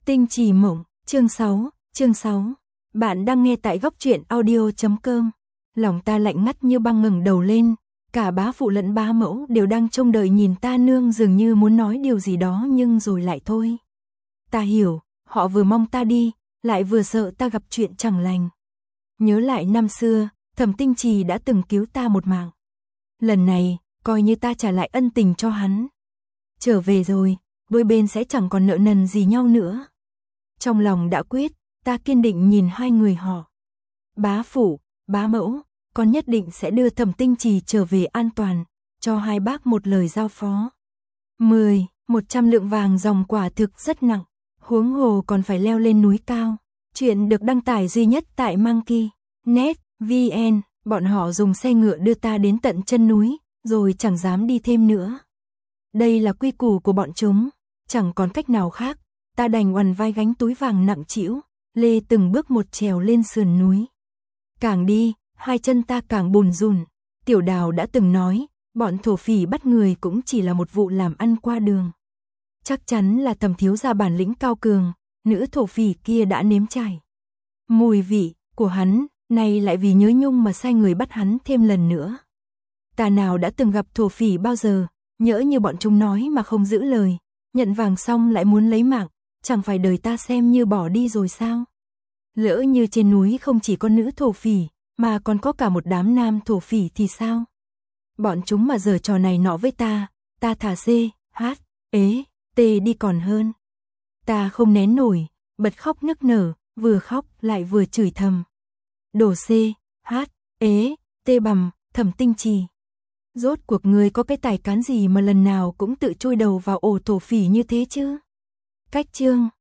Tinh trì mộng, chương 6. Bạn đang nghe tại góc truyện audio.com. Lòng ta lạnh ngắt như băng, ngẩng đầu lên, cả bá phụ lẫn bá mẫu đều đang trông đợi nhìn ta, nương dường như muốn nói điều gì đó nhưng rồi lại thôi. Ta hiểu, họ vừa mong ta đi, lại vừa sợ ta gặp chuyện chẳng lành. Nhớ lại năm xưa, Thẩm Tinh Trì đã từng cứu ta một mạng. Lần này, coi như ta trả lại ân tình cho hắn. Trở về rồi, đôi bên sẽ chẳng còn nợ nần gì nhau nữa. Trong lòng đã quyết, ta kiên định nhìn hai người họ. Bá phụ, bá mẫu, con nhất định sẽ đưa Thẩm Tinh Trì trở về an toàn, cho hai bác một lời giao phó. 100 lượng vàng dòng quả thực rất nặng, huống hồ còn phải leo lên núi cao. Chuyện được đăng tải duy nhất tại Monkey.net VN, bọn họ dùng xe ngựa đưa ta đến tận chân núi, rồi chẳng dám đi thêm nữa. Đây là quy củ của bọn chúng, chẳng còn cách nào khác, ta đành oằn vai gánh túi vàng nặng trĩu, lê từng bước một trèo lên sườn núi. Càng đi, hai chân ta càng bùn rùn. Tiểu Đào đã từng nói, bọn thổ phỉ bắt người cũng chỉ là một vụ làm ăn qua đường. Chắc chắn là Thẩm thiếu gia bản lĩnh cao cường, nữ thổ phỉ kia đã nếm trải mùi vị của hắn, nay lại vì nhớ nhung mà sai người bắt hắn thêm lần nữa. Ta nào đã từng gặp thổ phỉ bao giờ, nhỡ như bọn chúng nói mà không giữ lời, nhận vàng xong lại muốn lấy mạng, chẳng phải đời ta xem như bỏ đi rồi sao? Lỡ như trên núi không chỉ có nữ thổ phỉ, mà còn có cả một đám nam thổ phỉ thì sao? Bọn chúng mà giở trò này nọ với ta thả CHT đi còn hơn. Ta không nén nổi, bật khóc nức nở, vừa khóc lại vừa chửi thầm. Đồ CHT bằm, Thẩm Tinh Trì. Rốt cuộc ngươi có cái tài cán gì mà lần nào cũng tự chui đầu vào ổ thổ phỉ như thế chứ? Cách chương